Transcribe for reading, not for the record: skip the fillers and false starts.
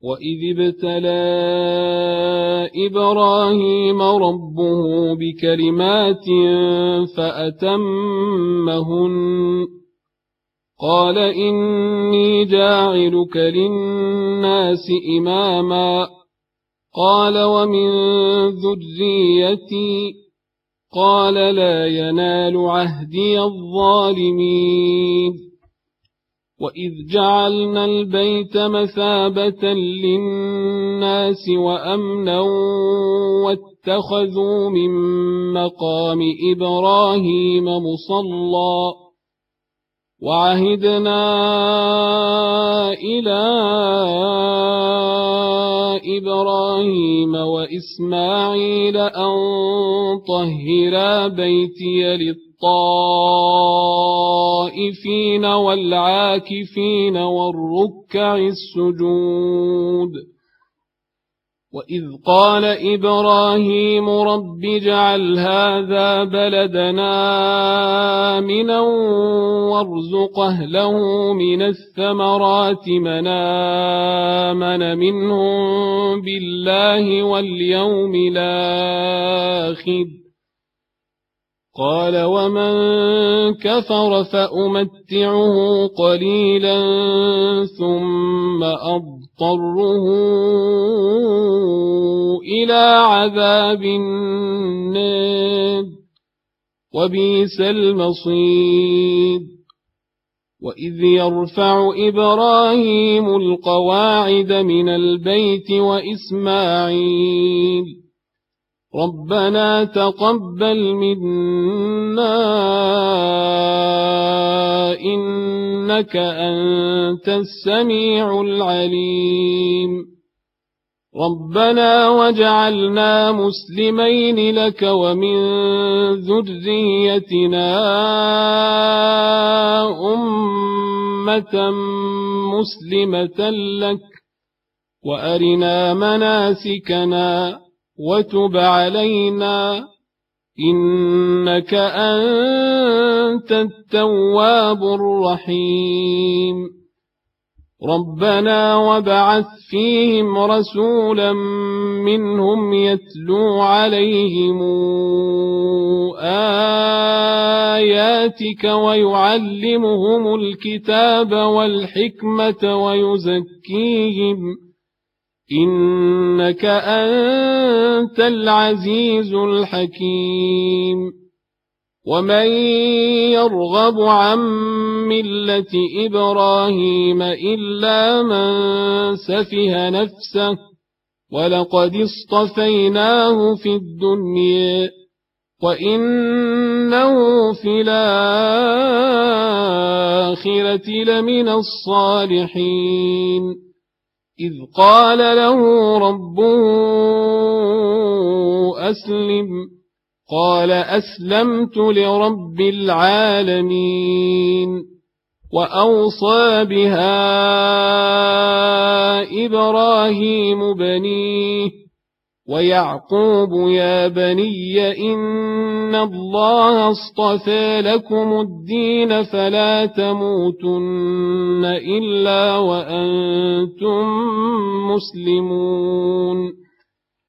وإذ ابتلى إبراهيم ربه بكلمات فأتمهن قال إني جاعلك للناس إماما قال ومن ذريتي قال لا ينال عهدي الظالمين وإذ جعلنا البيت مثابة للناس وأمنا واتخذوا من مقام إبراهيم مصلى وعهدنا إلى إبراهيم وإسماعيل أن طهرا بيتي للطائفين والعاكفين والركع السجود وإذ قال إبراهيم رب اجعل هذا بلدنا آمنا وارزق أهله من الثمرات من آمن منهم بالله واليوم الآخر قال ومن كفر فأمتعه قليلا ثم أضطره إلى عذاب النار وبئس المصير وإذ يرفع إبراهيم القواعد من البيت وإسماعيل ربنا تقبل منا إنك أنت السميع العليم ربنا وجعلنا مسلمين لك ومن ذريتنا أمة مسلمة لك وأرنا مناسكنا وتب علينا إنك أنت التواب الرحيم ربنا وابعث فيهم رسولا منهم يتلو عليهم آياتك ويعلمهم الكتاب والحكمة ويزكيهم إنك أنت العزيز الحكيم ومن يرغب عن ملة إبراهيم إلا من سفه نفسه ولقد اصطفيناه في الدنيا وإنه في الآخرة لمن الصالحين إذ قال له ربه أسلم قال أسلمت لرب العالمين وأوصى بها إبراهيم بنيه ويعقوب يا بني إن الله اصطفى لكم الدين فلا تموتن إلا وأنتم مسلمون